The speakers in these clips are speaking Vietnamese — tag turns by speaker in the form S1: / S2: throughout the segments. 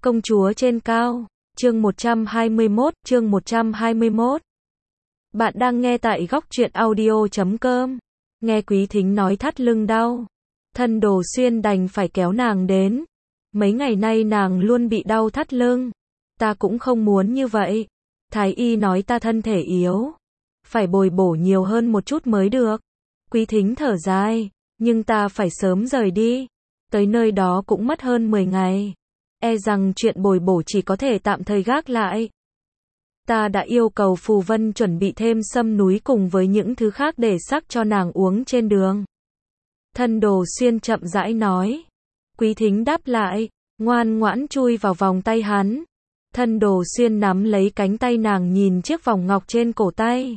S1: Công chúa trên cao, chương 121. Bạn đang nghe tại góc truyện audio.com. Nghe Quý Thính nói thắt lưng đau, Thân Đồ Xuyên đành phải kéo nàng đến. Mấy ngày nay nàng luôn bị đau thắt lưng. Ta cũng không muốn như vậy. Thái y nói ta thân thể yếu, phải bồi bổ nhiều hơn một chút mới được. Quý Thính thở dài, nhưng ta phải sớm rời đi. Tới nơi đó cũng mất hơn 10 ngày. E rằng chuyện bồi bổ chỉ có thể tạm thời gác lại. Ta đã yêu cầu Phù Vân chuẩn bị thêm sâm núi cùng với những thứ khác để sắc cho nàng uống trên đường. Thân Đồ Xuyên chậm rãi nói. Quý Thính đáp lại, ngoan ngoãn chui vào vòng tay hắn. Thân Đồ Xuyên nắm lấy cánh tay nàng, nhìn chiếc vòng ngọc trên cổ tay.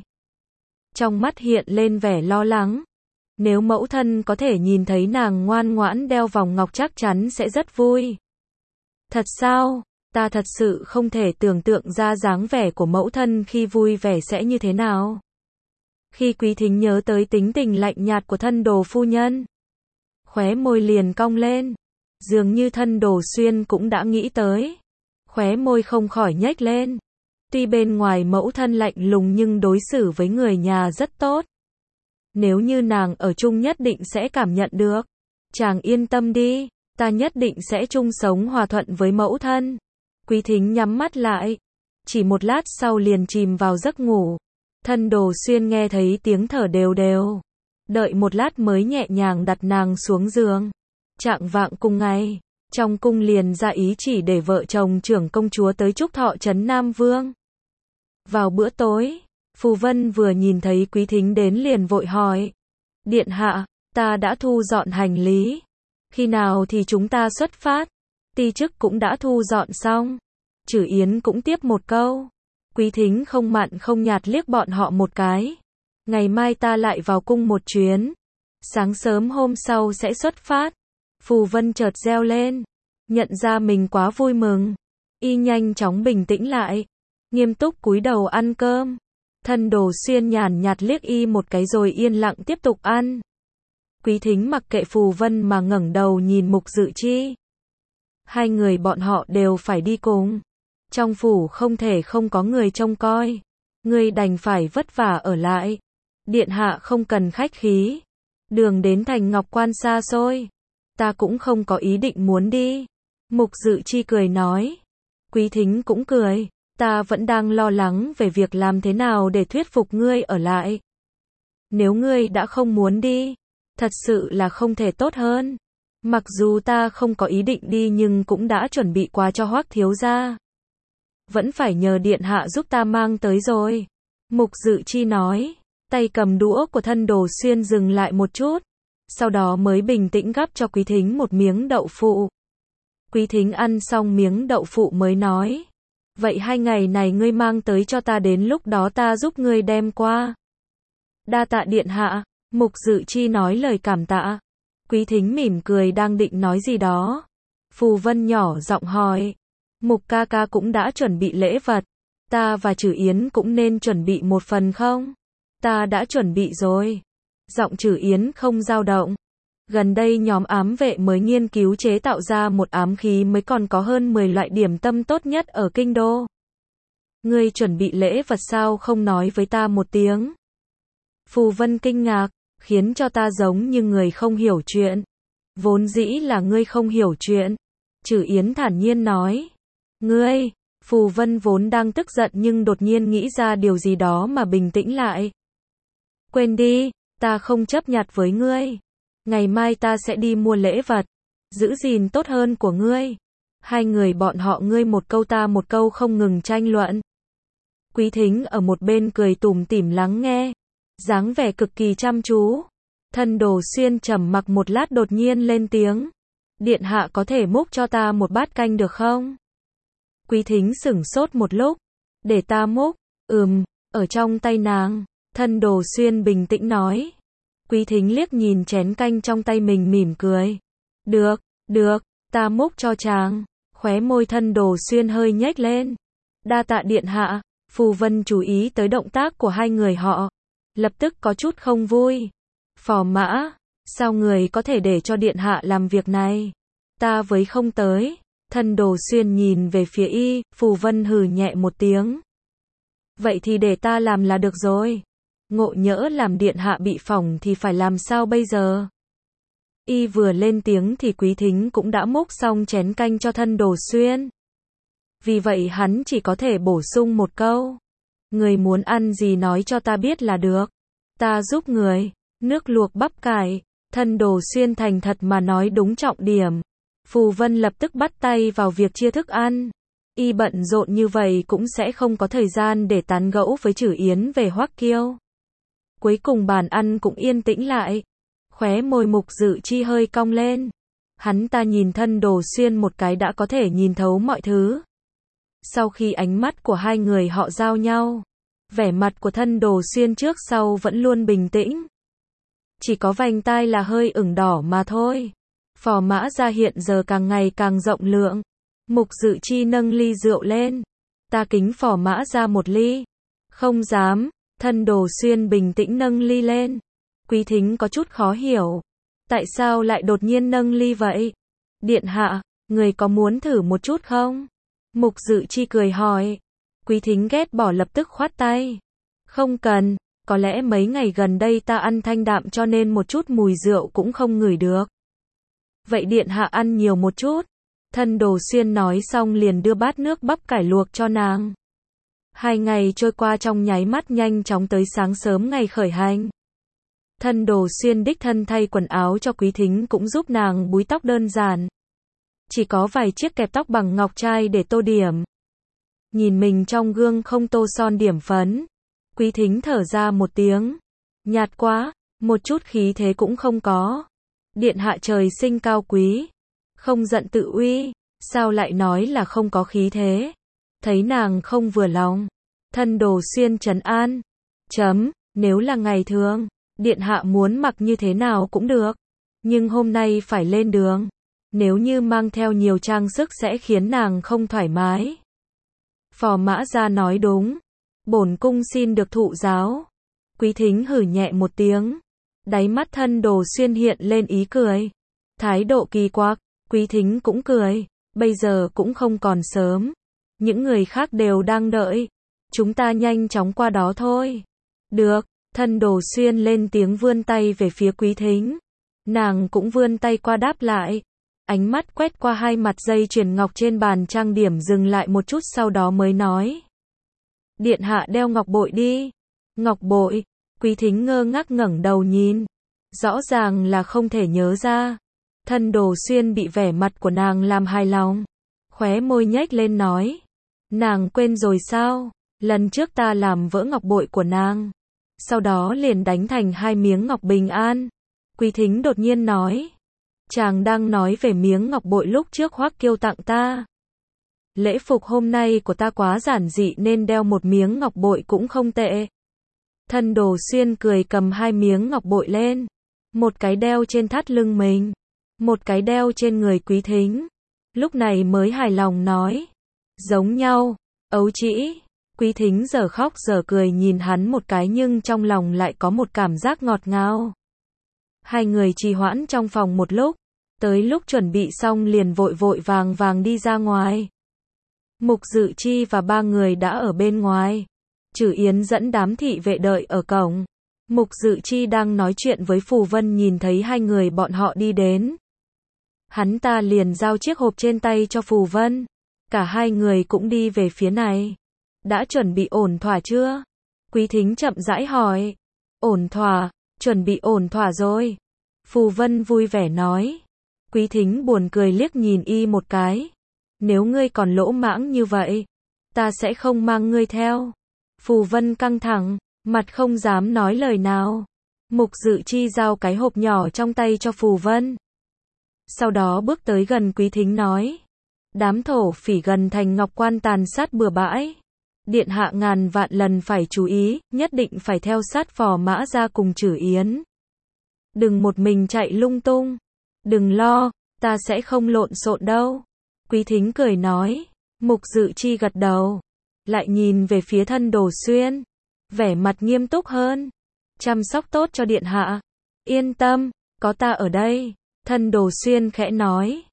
S1: Trong mắt hiện lên vẻ lo lắng. Nếu mẫu thân có thể nhìn thấy nàng ngoan ngoãn đeo vòng ngọc chắc chắn sẽ rất vui. Thật sao? Ta thật sự không thể tưởng tượng ra dáng vẻ của mẫu thân khi vui vẻ sẽ như thế nào. Khi Quý Thính nhớ tới tính tình lạnh nhạt của Thân Đồ phu nhân, khóe môi liền cong lên. Dường như Thân Đồ Xuyên cũng đã nghĩ tới. Khóe môi không khỏi nhếch lên. Tuy bên ngoài mẫu thân lạnh lùng nhưng đối xử với người nhà rất tốt. Nếu như nàng ở chung nhất định sẽ cảm nhận được. Chàng yên tâm đi, ta nhất định sẽ chung sống hòa thuận với mẫu thân. Quý Thính nhắm mắt lại. Chỉ một lát sau liền chìm vào giấc ngủ. Thân Đồ Xuyên nghe thấy tiếng thở đều đều. Đợi một lát mới nhẹ nhàng đặt nàng xuống giường. Chạng vạng cùng ngày, trong cung liền ra ý chỉ để vợ chồng trưởng công chúa tới chúc thọ trấn Nam Vương. Vào bữa tối, Phù Vân vừa nhìn thấy Quý Thính đến liền vội hỏi. Điện hạ, ta đã thu dọn hành lý. Khi nào thì chúng ta xuất phát? Ti chức cũng đã thu dọn xong. Chử Yến cũng tiếp một câu. Quý Thính không mặn không nhạt liếc bọn họ một cái. Ngày mai ta lại vào cung một chuyến. Sáng sớm hôm sau sẽ xuất phát. Phù Vân chợt reo lên. Nhận ra mình quá vui mừng. Y nhanh chóng bình tĩnh lại. Nghiêm túc cúi đầu ăn cơm. Thân Đồ Xuyên nhàn nhạt liếc y một cái rồi yên lặng tiếp tục ăn. Quý Thính mặc kệ Phù Vân mà ngẩng đầu nhìn Mục Dự Chi. Hai người bọn họ đều phải đi cùng. Trong phủ không thể không có người trông coi. Ngươi đành phải vất vả ở lại. Điện hạ không cần khách khí. Đường đến thành Ngọc Quan xa xôi. Ta cũng không có ý định muốn đi. Mục Dự Chi cười nói. Quý Thính cũng cười. Ta vẫn đang lo lắng về việc làm thế nào để thuyết phục ngươi ở lại. Nếu ngươi đã không muốn đi, thật sự là không thể tốt hơn. Mặc dù ta không có ý định đi nhưng cũng đã chuẩn bị quà cho Hoắc thiếu gia. Vẫn phải nhờ điện hạ giúp ta mang tới rồi. Mục Dự Chi nói. Tay cầm đũa của Thân Đồ Xuyên dừng lại một chút. Sau đó mới bình tĩnh gắp cho Quý Thính một miếng đậu phụ. Quý Thính ăn xong miếng đậu phụ mới nói. Vậy 2 ngày này ngươi mang tới cho ta, đến lúc đó ta giúp ngươi đem qua. Đa tạ điện hạ. Mục Dự Chi nói lời cảm tạ. Quý Thính mỉm cười đang định nói gì đó. Phù Vân nhỏ giọng hỏi. Mục ca ca cũng đã chuẩn bị lễ vật. Ta và Chử Yến cũng nên chuẩn bị một phần không? Ta đã chuẩn bị rồi. Giọng Chử Yến không dao động. Gần đây nhóm ám vệ mới nghiên cứu chế tạo ra một ám khí mới còn có hơn 10 loại điểm tâm tốt nhất ở kinh đô. Ngươi chuẩn bị lễ vật sao không nói với ta một tiếng? Phù Vân kinh ngạc, khiến cho ta giống như người không hiểu chuyện. Vốn dĩ là ngươi không hiểu chuyện. Chử Yến thản nhiên nói. Ngươi, Phù Vân vốn đang tức giận nhưng đột nhiên nghĩ ra điều gì đó mà bình tĩnh lại. Quên đi, ta không chấp nhặt với ngươi. Ngày mai ta sẽ đi mua lễ vật, giữ gìn tốt hơn của ngươi. Hai người bọn họ ngươi một câu ta một câu không ngừng tranh luận. Quý Thính ở một bên cười tủm tỉm lắng nghe, dáng vẻ cực kỳ chăm chú. Thân Đồ Xuyên trầm mặc một lát đột nhiên lên tiếng. Điện hạ có thể múc cho ta một bát canh được không? Quý Thính sửng sốt một lúc. Để ta múc. Ở trong tay nàng. Thân Đồ Xuyên bình tĩnh nói. Quý Thính liếc nhìn chén canh trong tay mình mỉm cười. Được, ta múc cho chàng. Khóe môi Thân Đồ Xuyên hơi nhếch lên. Đa tạ điện hạ. Phù Vân chú ý tới động tác của hai người họ. Lập tức có chút không vui. Phò mã, sao người có thể để cho điện hạ làm việc này? Ta với không tới. Thân Đồ Xuyên nhìn về phía y, Phù Vân hừ nhẹ một tiếng. Vậy thì để ta làm là được rồi. Ngộ nhỡ làm điện hạ bị phỏng thì phải làm sao bây giờ? Y vừa lên tiếng thì Quý Thính cũng đã múc xong chén canh cho Thân Đồ Xuyên. Vì vậy hắn chỉ có thể bổ sung một câu. Người muốn ăn gì nói cho ta biết là được. Ta giúp người. Nước luộc bắp cải. Thân Đồ Xuyên thành thật mà nói đúng trọng điểm. Phù Vân lập tức bắt tay vào việc chia thức ăn. Y bận rộn như vậy cũng sẽ không có thời gian để tán gẫu với Trử Yến về Hoắc Kiêu. Cuối cùng bàn ăn cũng yên tĩnh lại. Khóe môi Mục Dự Chi hơi cong lên. Hắn ta nhìn Thân Đồ Xuyên một cái đã có thể nhìn thấu mọi thứ. Sau khi ánh mắt của hai người họ giao nhau, vẻ mặt của Thân Đồ Xuyên trước sau vẫn luôn bình tĩnh. Chỉ có vành tai là hơi ửng đỏ mà thôi. Phò Mã Gia hiện giờ càng ngày càng rộng lượng. Mục Dự Chi nâng ly rượu lên. Ta kính Phò Mã Gia một ly. Không dám. Thân Đồ Xuyên bình tĩnh nâng ly lên. Quý Thính có chút khó hiểu. Tại sao lại đột nhiên nâng ly vậy? Điện hạ, người có muốn thử một chút không? Mục Dự Chi cười hỏi. Quý Thính ghét bỏ lập tức khoát tay. Không cần, có lẽ mấy ngày gần đây ta ăn thanh đạm cho nên một chút mùi rượu cũng không ngửi được. Vậy điện hạ ăn nhiều một chút. Thân Đồ Xuyên nói xong liền đưa bát nước bắp cải luộc cho nàng. 2 ngày trôi qua trong nháy mắt nhanh chóng tới sáng sớm ngày khởi hành. Thân Đồ Xuyên đích thân thay quần áo cho Quý Thính cũng giúp nàng búi tóc đơn giản. Chỉ có vài chiếc kẹp tóc bằng ngọc trai để tô điểm. Nhìn mình trong gương không tô son điểm phấn. Quý Thính thở ra một tiếng. Nhạt quá, một chút khí thế cũng không có. Điện hạ trời sinh cao quý. Không giận tự uy. Sao lại nói là không có khí thế? Thấy nàng không vừa lòng. Thân Đồ Xuyên trấn an. Nếu là ngày thường, điện hạ muốn mặc như thế nào cũng được. Nhưng hôm nay phải lên đường. Nếu như mang theo nhiều trang sức sẽ khiến nàng không thoải mái. Phò Mã Gia nói đúng. Bổn cung xin được thụ giáo. Quý Thính hử nhẹ một tiếng. Đáy mắt Thân Đồ Xuyên hiện lên ý cười. Thái độ kỳ quặc. Quý Thính cũng cười. Bây giờ cũng không còn sớm. Những người khác đều đang đợi. Chúng ta nhanh chóng qua đó thôi. Được. Thân Đồ Xuyên lên tiếng vươn tay về phía Quý Thính. Nàng cũng vươn tay qua đáp lại. Ánh mắt quét qua hai mặt dây chuyền ngọc trên bàn trang điểm dừng lại một chút sau đó mới nói. Điện hạ đeo ngọc bội đi. Ngọc bội. Quý Thính ngơ ngác ngẩng đầu nhìn. Rõ ràng là không thể nhớ ra. Thân Đồ Xuyên bị vẻ mặt của nàng làm hài lòng. Khóe môi nhếch lên nói. Nàng quên rồi sao? Lần trước ta làm vỡ ngọc bội của nàng. Sau đó liền đánh thành 2 miếng ngọc bình an. Quý Thính đột nhiên nói. Chàng đang nói về miếng ngọc bội lúc trước Hoắc Kiêu tặng ta. Lễ phục hôm nay của ta quá giản dị nên đeo một miếng ngọc bội cũng không tệ. Thân Đồ Xuyên cười cầm 2 miếng ngọc bội lên. Một cái đeo trên thắt lưng mình. Một cái đeo trên người Quý Thính. Lúc này mới hài lòng nói. Giống nhau. Ấu trĩ. Quý Thính giờ khóc giờ cười nhìn hắn một cái nhưng trong lòng lại có một cảm giác ngọt ngào. Hai người trì hoãn trong phòng một lúc. Tới lúc chuẩn bị xong liền vội vội vàng vàng đi ra ngoài. Mục Dự Chi và 3 người đã ở bên ngoài. Trử Yến dẫn đám thị vệ đợi ở cổng. Mục Dự Chi đang nói chuyện với Phù Vân nhìn thấy hai người bọn họ đi đến. Hắn ta liền giao chiếc hộp trên tay cho Phù Vân. Cả hai người cũng đi về phía này. Đã chuẩn bị ổn thỏa chưa? Quý Thính chậm rãi hỏi. Ổn thỏa, chuẩn bị ổn thỏa rồi. Phù Vân vui vẻ nói. Quý Thính buồn cười liếc nhìn y một cái. Nếu ngươi còn lỗ mãng như vậy, ta sẽ không mang ngươi theo. Phù Vân căng thẳng, mặt không dám nói lời nào. Mục Dự Chi giao cái hộp nhỏ trong tay cho Phù Vân. Sau đó bước tới gần Quý Thính nói. Đám thổ phỉ gần thành Ngọc Quan tàn sát bừa bãi. Điện hạ ngàn vạn lần phải chú ý, nhất định phải theo sát Phò Mã Gia cùng Trử Yến. Đừng một mình chạy lung tung. Đừng lo, ta sẽ không lộn xộn đâu. Quý Thính cười nói. Mục Dự Chi gật đầu. Lại nhìn về phía Thân Đồ Xuyên. Vẻ mặt nghiêm túc hơn. Chăm sóc tốt cho điện hạ. Yên tâm, có ta ở đây. Thân Đồ Xuyên khẽ nói.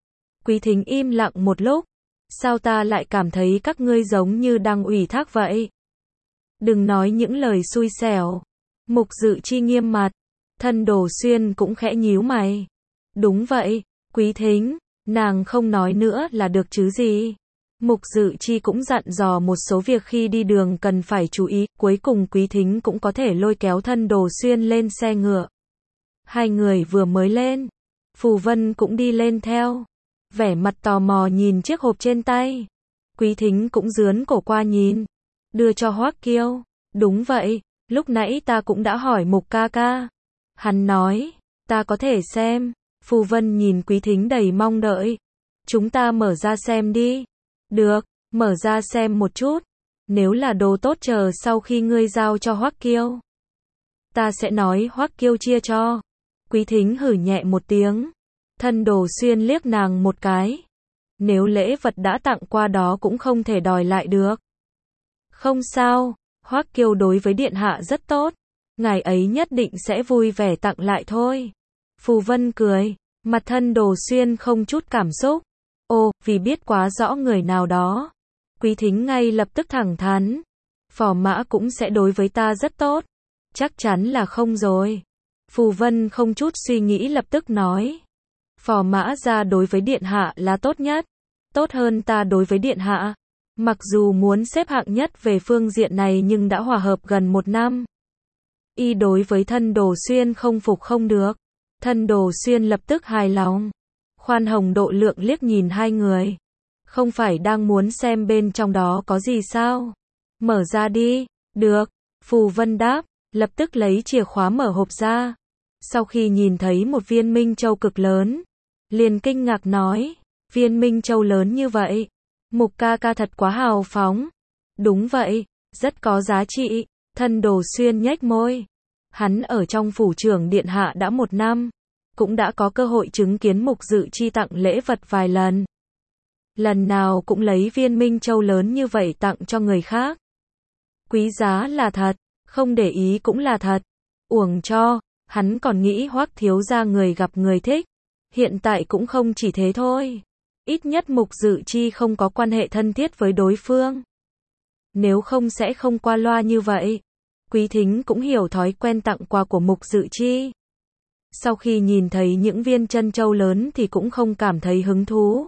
S1: Quý Thính im lặng một lúc. Sao ta lại cảm thấy các ngươi giống như đang ủy thác vậy? Đừng nói những lời xui xẻo. Mục Dự Chi nghiêm mặt. Thân Đồ Xuyên cũng khẽ nhíu mày. Đúng vậy, Quý Thính, nàng không nói nữa là được chứ gì. Mục Dự Chi cũng dặn dò một số việc khi đi đường cần phải chú ý, cuối cùng Quý Thính cũng có thể lôi kéo Thân Đồ Xuyên lên xe ngựa. Hai người vừa mới lên, Phù Vân cũng đi lên theo, vẻ mặt tò mò nhìn chiếc hộp trên tay. Quý Thính cũng dướn cổ qua nhìn, đưa cho Hoắc Kiêu. Đúng vậy, lúc nãy ta cũng đã hỏi Mục ca ca. Hắn nói, ta có thể xem. Phù Vân nhìn Quý Thính đầy mong đợi. Chúng ta mở ra xem đi. Được, mở ra xem một chút. Nếu là đồ tốt chờ sau khi ngươi giao cho Hoắc Kiêu, ta sẽ nói Hoắc Kiêu chia cho. Quý Thính hử nhẹ một tiếng. Thân Đồ Xuyên liếc nàng một cái. Nếu lễ vật đã tặng qua đó cũng không thể đòi lại được. Không sao, Hoắc Kiêu đối với điện hạ rất tốt. Ngài ấy nhất định sẽ vui vẻ tặng lại thôi. Phù Vân cười, mặt Thân Đồ Xuyên không chút cảm xúc. Ô, vì biết quá rõ người nào đó. Quý Thính ngay lập tức thẳng thắn. Phò Mã cũng sẽ đối với ta rất tốt. Chắc chắn là không rồi. Phù Vân không chút suy nghĩ lập tức nói. Phò Mã gia đối với điện hạ là tốt nhất. Tốt hơn ta đối với điện hạ. Mặc dù muốn xếp hạng nhất về phương diện này nhưng đã hòa hợp gần 1 năm. Y đối với Thân Đồ Xuyên không phục không được. Thân Đồ Xuyên lập tức hài lòng. Khoan hồng độ lượng liếc nhìn hai người. Không phải đang muốn xem bên trong đó có gì sao? Mở ra đi. Được. Phù Vân đáp, lập tức lấy chìa khóa mở hộp ra. Sau khi nhìn thấy một viên minh châu cực lớn, liền kinh ngạc nói, viên minh châu lớn như vậy. Mục ca ca thật quá hào phóng. Đúng vậy, rất có giá trị. Thân Đồ Xuyên nhếch môi. Hắn ở trong phủ trưởng điện hạ đã 1 năm. Cũng đã có cơ hội chứng kiến Mục Dự Chi tặng lễ vật vài lần. Lần nào cũng lấy viên minh châu lớn như vậy tặng cho người khác. Quý giá là thật, không để ý cũng là thật. Uổng cho, hắn còn nghĩ Hoắc thiếu gia người gặp người thích. Hiện tại cũng không chỉ thế thôi. Ít nhất Mục Dự Chi không có quan hệ thân thiết với đối phương. Nếu không sẽ không qua loa như vậy. Quý Thính cũng hiểu thói quen tặng quà của Mục Dự Chi. Sau khi nhìn thấy những viên chân châu lớn thì cũng không cảm thấy hứng thú.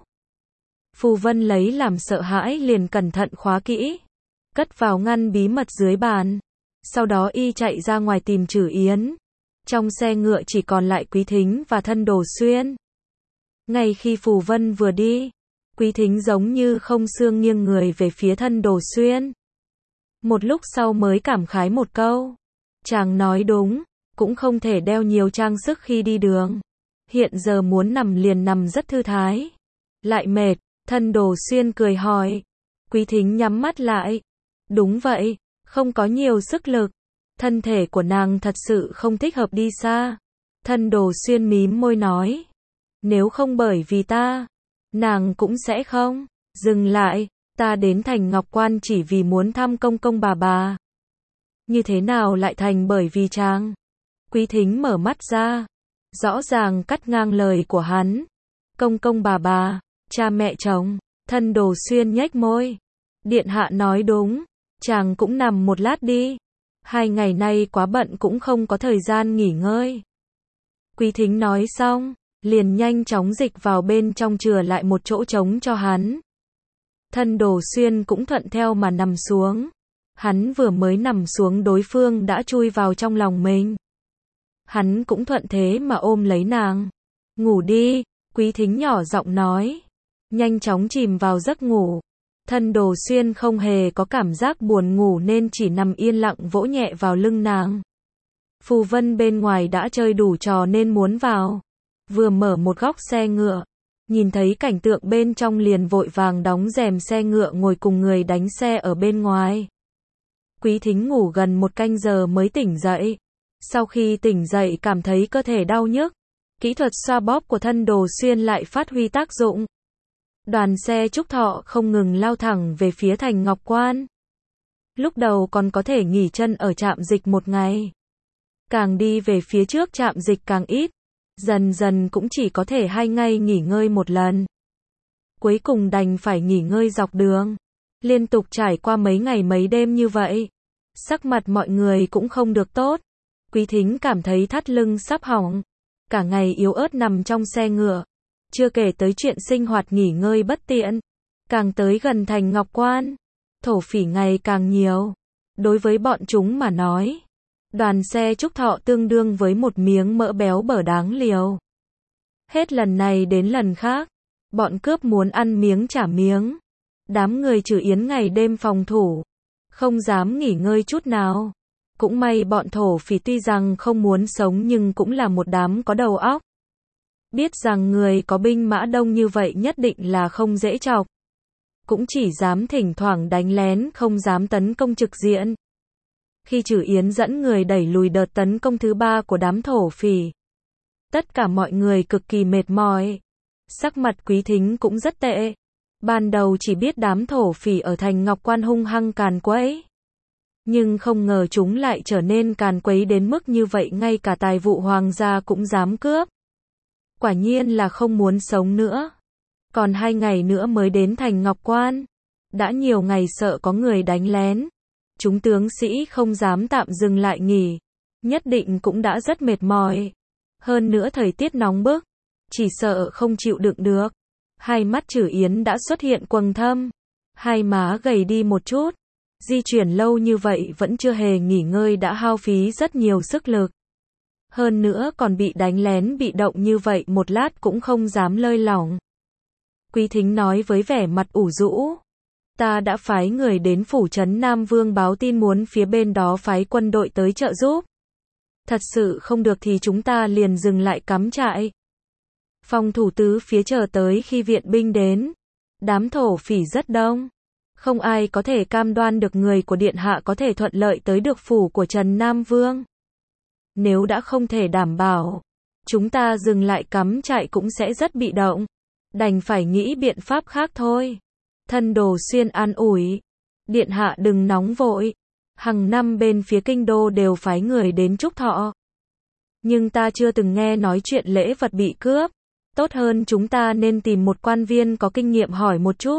S1: Phù Vân lấy làm sợ hãi liền cẩn thận khóa kỹ, cất vào ngăn bí mật dưới bàn. Sau đó y chạy ra ngoài tìm Trử Yến. Trong xe ngựa chỉ còn lại Quý Thính và Thân Đồ Xuyên. Ngay khi Phù Vân vừa đi, Quý Thính giống như không xương nghiêng người về phía Thân Đồ Xuyên. Một lúc sau mới cảm khái một câu. Chàng nói đúng, cũng không thể đeo nhiều trang sức khi đi đường. Hiện giờ muốn nằm liền nằm rất thư thái. Lại mệt, Thân Đồ Xuyên cười hỏi. Quý Thính nhắm mắt lại. Đúng vậy, không có nhiều sức lực. Thân thể của nàng thật sự không thích hợp đi xa. Thân Đồ Xuyên mím môi nói. Nếu không bởi vì ta, nàng cũng sẽ không. Dừng lại, ta đến thành Ngọc Quan chỉ vì muốn thăm công công bà. Như thế nào lại thành bởi vì chàng? Quý Thính mở mắt ra. Rõ ràng cắt ngang lời của hắn. Công công bà, cha mẹ chồng. Thân Đồ Xuyên nhếch môi. Điện hạ nói đúng, chàng cũng nằm một lát đi. 2 ngày nay quá bận cũng không có thời gian nghỉ ngơi. Quý Thính nói xong, liền nhanh chóng dịch vào bên trong chừa lại một chỗ trống cho hắn. Thân Đồ Xuyên cũng thuận theo mà nằm xuống. Hắn vừa mới nằm xuống đối phương đã chui vào trong lòng mình. Hắn cũng thuận thế mà ôm lấy nàng. Ngủ đi, Quý Thính nhỏ giọng nói. Nhanh chóng chìm vào giấc ngủ. Thân Đồ Xuyên không hề có cảm giác buồn ngủ nên chỉ nằm yên lặng vỗ nhẹ vào lưng nàng. Phù Vân bên ngoài đã chơi đủ trò nên muốn vào. Vừa mở một góc xe ngựa, nhìn thấy cảnh tượng bên trong liền vội vàng đóng rèm xe ngựa ngồi cùng người đánh xe ở bên ngoài. Quý Thính ngủ gần 1 canh giờ mới tỉnh dậy. Sau khi tỉnh dậy cảm thấy cơ thể đau nhức. Kỹ thuật xoa bóp của Thân Đồ Xuyên lại phát huy tác dụng. Đoàn xe Trúc Thọ không ngừng lao thẳng về phía thành Ngọc Quan. Lúc đầu còn có thể nghỉ chân ở trạm dịch 1 ngày. Càng đi về phía trước trạm dịch càng ít. Dần dần cũng chỉ có thể 2 ngày nghỉ ngơi 1 lần. cuối cùng đành phải nghỉ ngơi dọc đường. Liên tục trải qua mấy ngày mấy đêm như vậy. Sắc mặt mọi người cũng không được tốt. Quý Thính cảm thấy thắt lưng sắp hỏng. Cả ngày yếu ớt nằm trong xe ngựa. Chưa kể tới chuyện sinh hoạt nghỉ ngơi bất tiện. Càng tới gần thành Ngọc Quan, thổ phỉ ngày càng nhiều. Đối với bọn chúng mà nói, đoàn xe chúc thọ tương đương với một miếng mỡ béo bở đáng liều. Hết lần này đến lần khác, bọn cướp muốn ăn miếng trả miếng. Đám người Trử Yến ngày đêm phòng thủ, không dám nghỉ ngơi chút nào. Cũng may bọn thổ phỉ tuy rằng không muốn sống nhưng cũng là một đám có đầu óc. Biết rằng người có binh mã đông như vậy nhất định là không dễ chọc. Cũng chỉ dám thỉnh thoảng đánh lén, không dám tấn công trực diện. Khi Trử Yến dẫn người đẩy lùi đợt tấn công thứ 3 của đám thổ phỉ, tất cả mọi người cực kỳ mệt mỏi. Sắc mặt Quý Thính cũng rất tệ. Ban đầu chỉ biết đám thổ phỉ ở thành Ngọc Quan hung hăng càn quấy. Nhưng không ngờ chúng lại trở nên càn quấy đến mức như vậy, ngay cả tài vụ hoàng gia cũng dám cướp. Quả nhiên là không muốn sống nữa. Còn 2 ngày nữa mới đến thành Ngọc Quan. Đã nhiều ngày sợ có người đánh lén. Chúng tướng sĩ không dám tạm dừng lại nghỉ. Nhất định cũng đã rất mệt mỏi. Hơn nữa thời tiết nóng bức. Chỉ sợ không chịu đựng được. Hai mắt Trử Yến đã xuất hiện quầng thâm. Hai má gầy đi một chút. Di chuyển lâu như vậy vẫn chưa hề nghỉ ngơi đã hao phí rất nhiều sức lực. Hơn nữa còn bị đánh lén bị động như vậy, một lát cũng không dám lơi lỏng. Quý Thính nói với vẻ mặt ủ rũ. Ta đã phái người đến phủ trấn Nam Vương báo tin muốn phía bên đó phái quân đội tới trợ giúp. Thật sự không được thì chúng ta liền dừng lại cắm trại. Phòng thủ tứ phía chờ tới khi viện binh đến. Đám thổ phỉ rất đông. Không ai có thể cam đoan được người của điện hạ có thể thuận lợi tới được phủ của Trần Nam Vương. Nếu đã không thể đảm bảo, chúng ta dừng lại cắm trại cũng sẽ rất bị động. Đành phải nghĩ biện pháp khác thôi. Thân Đồ Xuyên an ủi. Điện hạ đừng nóng vội. Hằng năm bên phía kinh đô đều phái người đến chúc thọ. Nhưng ta chưa từng nghe nói chuyện lễ vật bị cướp. Tốt hơn chúng ta nên tìm một quan viên có kinh nghiệm hỏi một chút.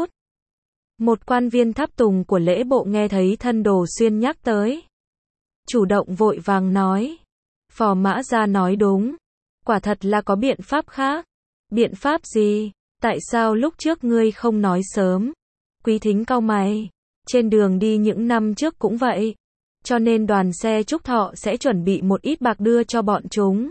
S1: Một quan viên tháp tùng của lễ bộ nghe thấy Thân Đồ Xuyên nhắc tới. Chủ động vội vàng nói. Phò mã gia nói đúng. Quả thật là có biện pháp khác. Biện pháp gì? Tại sao lúc trước ngươi không nói sớm? Quý Thính cau mày. Trên đường đi những năm trước cũng vậy. Cho nên đoàn xe chúc thọ sẽ chuẩn bị một ít bạc đưa cho bọn chúng.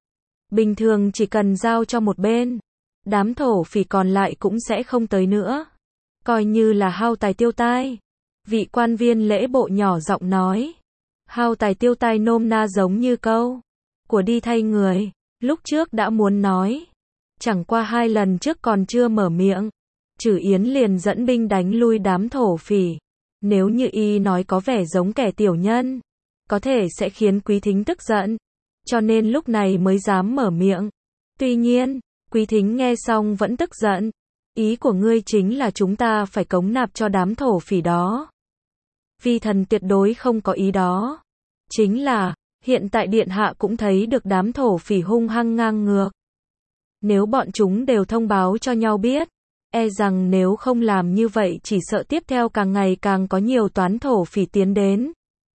S1: Bình thường chỉ cần giao cho một bên. Đám thổ phỉ còn lại cũng sẽ không tới nữa. Coi như là hao tài tiêu tai. Vị quan viên lễ bộ nhỏ giọng nói. Hao tài tiêu tai nôm na giống như câu của đi thay người. Lúc trước đã muốn nói. Chẳng qua 2 lần trước còn chưa mở miệng. Trử Yến liền dẫn binh đánh lui đám thổ phỉ. Nếu như y nói có vẻ giống kẻ tiểu nhân, có thể sẽ khiến Quý Thính tức giận. Cho nên lúc này mới dám mở miệng. Tuy nhiên, Quý Thính nghe xong vẫn tức giận. Ý của ngươi chính là chúng ta phải cống nạp cho đám thổ phỉ đó. Vi thần tuyệt đối không có ý đó. Chính là, hiện tại điện hạ cũng thấy được đám thổ phỉ hung hăng ngang ngược. Nếu bọn chúng đều thông báo cho nhau biết, e rằng nếu không làm như vậy chỉ sợ tiếp theo càng ngày càng có nhiều toán thổ phỉ tiến đến.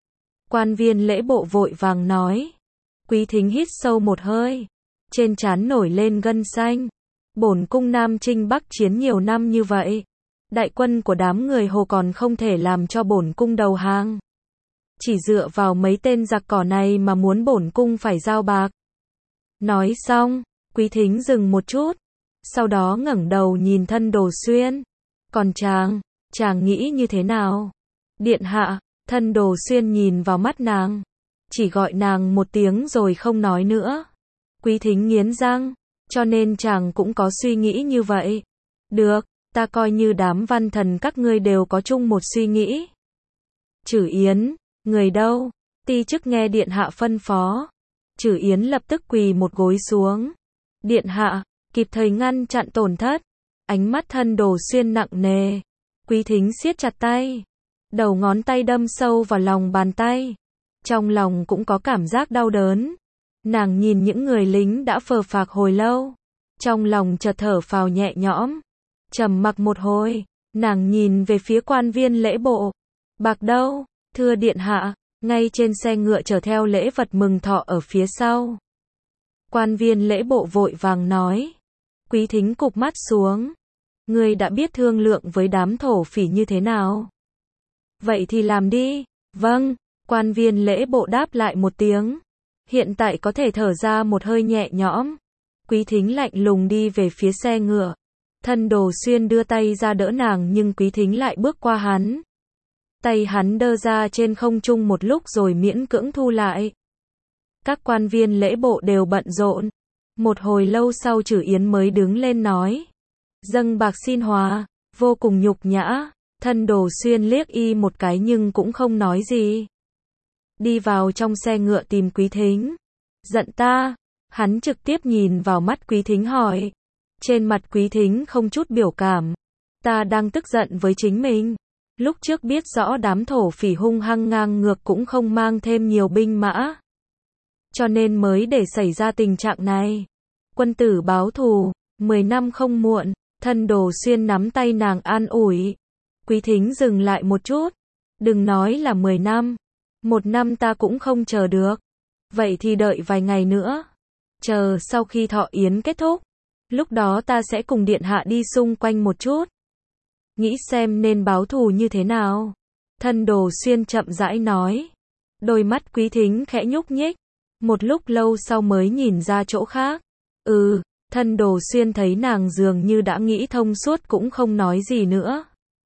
S1: Quan viên lễ bộ vội vàng nói. Quý Thính hít sâu một hơi. Trên trán nổi lên gân xanh. Bổn cung Nam Chinh Bắc chiến nhiều năm như vậy. Đại quân của đám người Hồ còn không thể làm cho bổn cung đầu hàng. Chỉ dựa vào mấy tên giặc cỏ này mà muốn bổn cung phải giao bạc. Nói xong, Quý Thính dừng một chút. Sau đó ngẩng đầu nhìn Thân Đồ Xuyên. Còn chàng nghĩ như thế nào? Điện hạ, Thân Đồ Xuyên nhìn vào mắt nàng. Chỉ gọi nàng một tiếng rồi không nói nữa. Quý Thính nghiến răng. Cho nên chàng cũng có suy nghĩ như vậy. Được, ta coi như đám văn thần các ngươi đều có chung một suy nghĩ. Trử Yến, người đâu? Ti chức nghe điện hạ phân phó. Trử Yến lập tức quỳ một gối xuống. Điện hạ, kịp thời ngăn chặn tổn thất. Ánh mắt Thân Đồ Xuyên nặng nề. Quý Thính siết chặt tay. Đầu ngón tay đâm sâu vào lòng bàn tay. Trong lòng cũng có cảm giác đau đớn. Nàng nhìn những người lính đã phờ phạc hồi lâu. Trong lòng chợt thở phào nhẹ nhõm. Trầm mặc một hồi, nàng nhìn về phía quan viên lễ bộ. Bạc đâu? Thưa điện hạ, ngay trên xe ngựa chở theo lễ vật mừng thọ ở phía sau. Quan viên lễ bộ vội vàng nói. Quý Thính cụp mắt xuống. Ngươi đã biết thương lượng với đám thổ phỉ như thế nào? Vậy thì làm đi. Vâng, quan viên lễ bộ đáp lại một tiếng. Hiện tại có thể thở ra một hơi nhẹ nhõm. Quý Thính lạnh lùng đi về phía xe ngựa. Thân Đồ Xuyên đưa tay ra đỡ nàng nhưng Quý Thính lại bước qua hắn. Tay hắn đơ ra trên không trung một lúc rồi miễn cưỡng thu lại. Các quan viên lễ bộ đều bận rộn. Một hồi lâu sau Trử Yến mới đứng lên nói. Dâng bạc xin hòa, vô cùng nhục nhã. Thân Đồ Xuyên liếc y một cái nhưng cũng không nói gì. Đi vào trong xe ngựa tìm Quý Thính. Giận ta? Hắn trực tiếp nhìn vào mắt Quý Thính hỏi. Trên mặt Quý Thính không chút biểu cảm. Ta đang tức giận với chính mình. Lúc trước biết rõ đám thổ phỉ hung hăng ngang ngược cũng không mang thêm nhiều binh mã. Cho nên mới để xảy ra tình trạng này. Quân tử báo thù, 10 năm không muộn. Thân Đồ Xuyên nắm tay nàng an ủi. Quý Thính dừng lại một chút. Đừng nói là 10 năm. 1 năm ta cũng không chờ được. Vậy thì đợi vài ngày nữa. Chờ sau khi thọ yến kết thúc. Lúc đó ta sẽ cùng điện hạ đi xung quanh một chút. Nghĩ xem nên báo thù như thế nào. Thân Đồ Xuyên chậm rãi nói. Đôi mắt Quý Thính khẽ nhúc nhích. Một lúc lâu sau mới nhìn ra chỗ khác. Thân Đồ Xuyên thấy nàng dường như đã nghĩ thông suốt cũng không nói gì nữa.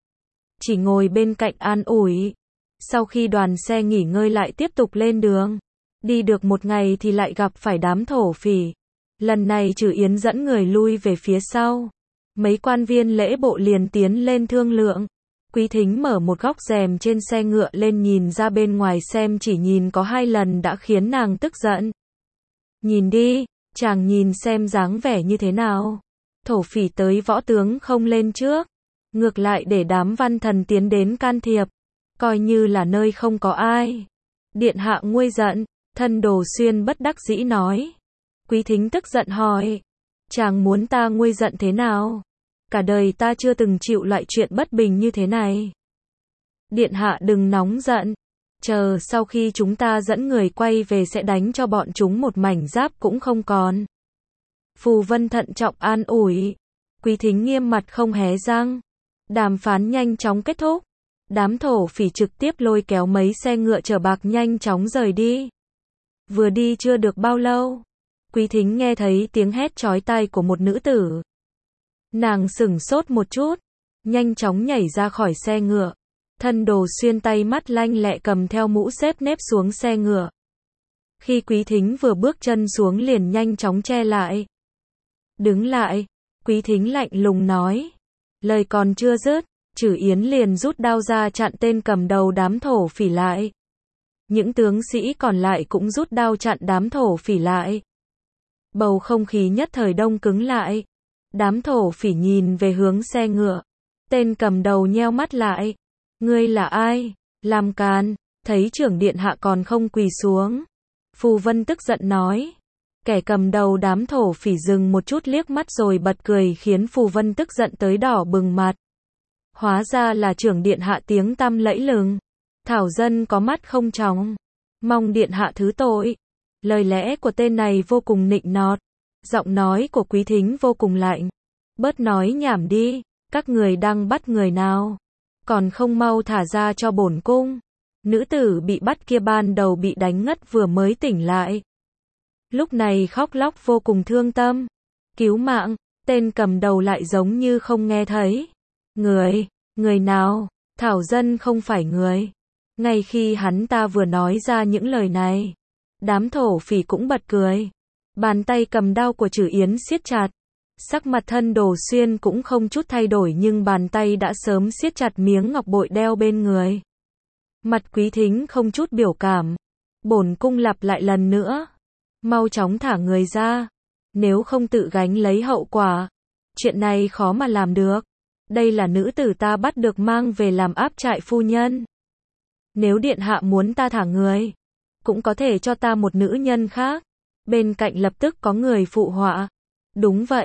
S1: Chỉ ngồi bên cạnh an ủi. Sau khi đoàn xe nghỉ ngơi lại tiếp tục lên đường. Đi được một ngày thì lại gặp phải đám thổ phỉ. Lần này Trử Yến dẫn người lui về phía sau. Mấy quan viên lễ bộ liền tiến lên thương lượng. Quý Thính mở một góc rèm trên xe ngựa lên nhìn ra bên ngoài xem, chỉ nhìn có 2 lần đã khiến nàng tức giận. Nhìn đi, chàng nhìn xem dáng vẻ như thế nào. Thổ phỉ tới võ tướng không lên trước. Ngược lại để đám văn thần tiến đến can thiệp. Coi như là nơi không có ai. Điện hạ nguôi giận. Thân Đồ Xuyên bất đắc dĩ nói. Quý Thính tức giận hỏi. Chàng muốn ta nguôi giận thế nào? Cả đời ta chưa từng chịu loại chuyện bất bình như thế này. Điện hạ đừng nóng giận. Chờ sau khi chúng ta dẫn người quay về sẽ đánh cho bọn chúng một mảnh giáp cũng không còn. Phù Vân thận trọng an ủi. Quý Thính nghiêm mặt không hé răng. Đàm phán nhanh chóng kết thúc. Đám thổ phỉ trực tiếp lôi kéo mấy xe ngựa chở bạc nhanh chóng rời đi. Vừa đi chưa được bao lâu, Quý Thính nghe thấy tiếng hét chói tai của một nữ tử. Nàng sửng sốt một chút, nhanh chóng nhảy ra khỏi xe ngựa. Thân Đồ Xuyên tay mắt lanh lẹ cầm theo mũ xếp nếp xuống xe ngựa. Khi Quý Thính vừa bước chân xuống liền nhanh chóng che lại. Đứng lại, Quý Thính lạnh lùng nói. Lời còn chưa dứt, Trử Yến liền rút đao ra chặn tên cầm đầu đám thổ phỉ lại. Những tướng sĩ còn lại cũng rút đao chặn đám thổ phỉ lại. Bầu không khí nhất thời đông cứng lại. Đám thổ phỉ nhìn về hướng xe ngựa. Tên cầm đầu nheo mắt lại. Ngươi là ai? Làm càn, thấy trưởng điện hạ còn không quỳ xuống. Phù Vân tức giận nói. Kẻ cầm đầu đám thổ phỉ dừng một chút liếc mắt rồi bật cười khiến Phù Vân tức giận tới đỏ bừng mặt. Hóa ra là trưởng điện hạ tiếng tăm lẫy lừng. Thảo dân có mắt không tròng. Mong điện hạ thứ tội. Lời lẽ của tên này vô cùng nịnh nọt. Giọng nói của Quý Thính vô cùng lạnh. Bớt nói nhảm đi. Các người đang bắt người nào? Còn không mau thả ra cho bổn cung. Nữ tử bị bắt kia ban đầu bị đánh ngất vừa mới tỉnh lại. Lúc này khóc lóc vô cùng thương tâm. Cứu mạng. Tên cầm đầu lại giống như không nghe thấy. Người nào? Thảo dân không phải người. Ngay khi hắn ta vừa nói ra những lời này, đám thổ phỉ cũng bật cười. Bàn tay cầm đao của Trử Yến siết chặt. Sắc mặt Thân Đồ Xuyên cũng không chút thay đổi nhưng bàn tay đã sớm siết chặt miếng ngọc bội đeo bên người. Mặt Quý Thính không chút biểu cảm. Bổn cung lặp lại lần nữa. Mau chóng thả người ra. Nếu không tự gánh lấy hậu quả. Chuyện này khó mà làm được. Đây là nữ tử ta bắt được mang về làm áp trại phu nhân. Nếu điện hạ muốn ta thả người, cũng có thể cho ta một nữ nhân khác. Bên cạnh lập tức có người phụ họa. Đúng vậy,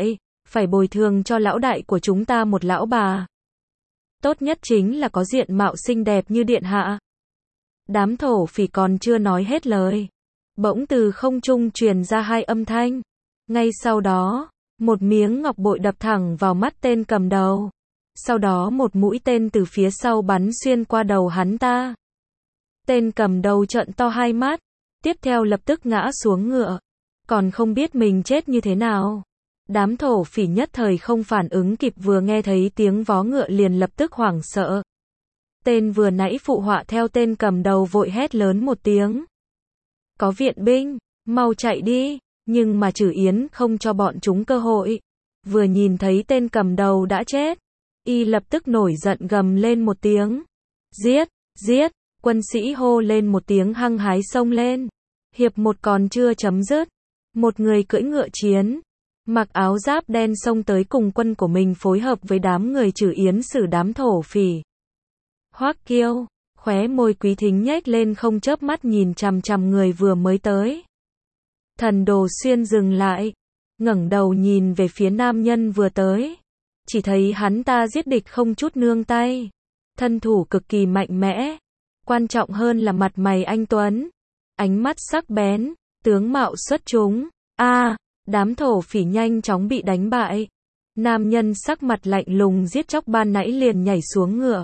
S1: phải bồi thường cho lão đại của chúng ta một lão bà. Tốt nhất chính là có diện mạo xinh đẹp như điện hạ. Đám thổ phỉ còn chưa nói hết lời. Bỗng từ không trung truyền ra hai âm thanh. Ngay sau đó, một miếng ngọc bội đập thẳng vào mắt tên cầm đầu. Sau đó một mũi tên từ phía sau bắn xuyên qua đầu hắn ta. Tên cầm đầu trợn to hai mắt, tiếp theo lập tức ngã xuống ngựa. Còn không biết mình chết như thế nào. Đám thổ phỉ nhất thời không phản ứng kịp, vừa nghe thấy tiếng vó ngựa liền lập tức hoảng sợ. Tên vừa nãy phụ họa theo tên cầm đầu vội hét lớn một tiếng. Có viện binh, mau chạy đi, nhưng mà Trử Yến không cho bọn chúng cơ hội. Vừa nhìn thấy tên cầm đầu đã chết, y lập tức nổi giận gầm lên một tiếng. Giết, giết, quân sĩ hô lên một tiếng hăng hái xông lên. Hiệp một còn chưa chấm dứt, một người cưỡi ngựa chiến, mặc áo giáp đen xông tới cùng quân của mình phối hợp với đám người Trử Yến xử đám thổ phỉ. Hoắc Kiêu, khóe môi Quý Thính nhếch lên không chớp mắt nhìn chằm chằm người vừa mới tới. Thần Đồ Xuyên dừng lại, ngẩng đầu nhìn về phía nam nhân vừa tới. Chỉ thấy hắn ta giết địch không chút nương tay. Thân thủ cực kỳ mạnh mẽ. Quan trọng hơn là mặt mày anh tuấn. Ánh mắt sắc bén, tướng mạo xuất chúng. Đám thổ phỉ nhanh chóng bị đánh bại. Nam nhân sắc mặt lạnh lùng giết chóc ban nãy liền nhảy xuống ngựa.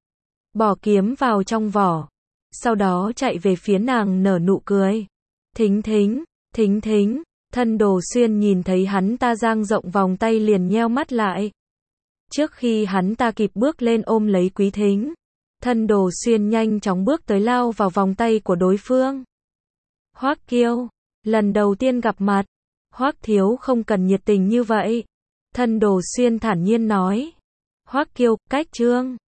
S1: Bỏ kiếm vào trong vỏ. Sau đó chạy về phía nàng nở nụ cười. Thính thính, thính thính. Thân Đồ Xuyên nhìn thấy hắn ta dang rộng vòng tay liền nheo mắt lại. Trước khi hắn ta kịp bước lên ôm lấy Quý Thính, Thân Đồ Xuyên nhanh chóng bước tới lao vào vòng tay của đối phương. Hoắc Kiêu, lần đầu tiên gặp mặt, Hoắc thiếu không cần nhiệt tình như vậy. Thân Đồ Xuyên thản nhiên nói. Hoắc Kiêu, cách trương.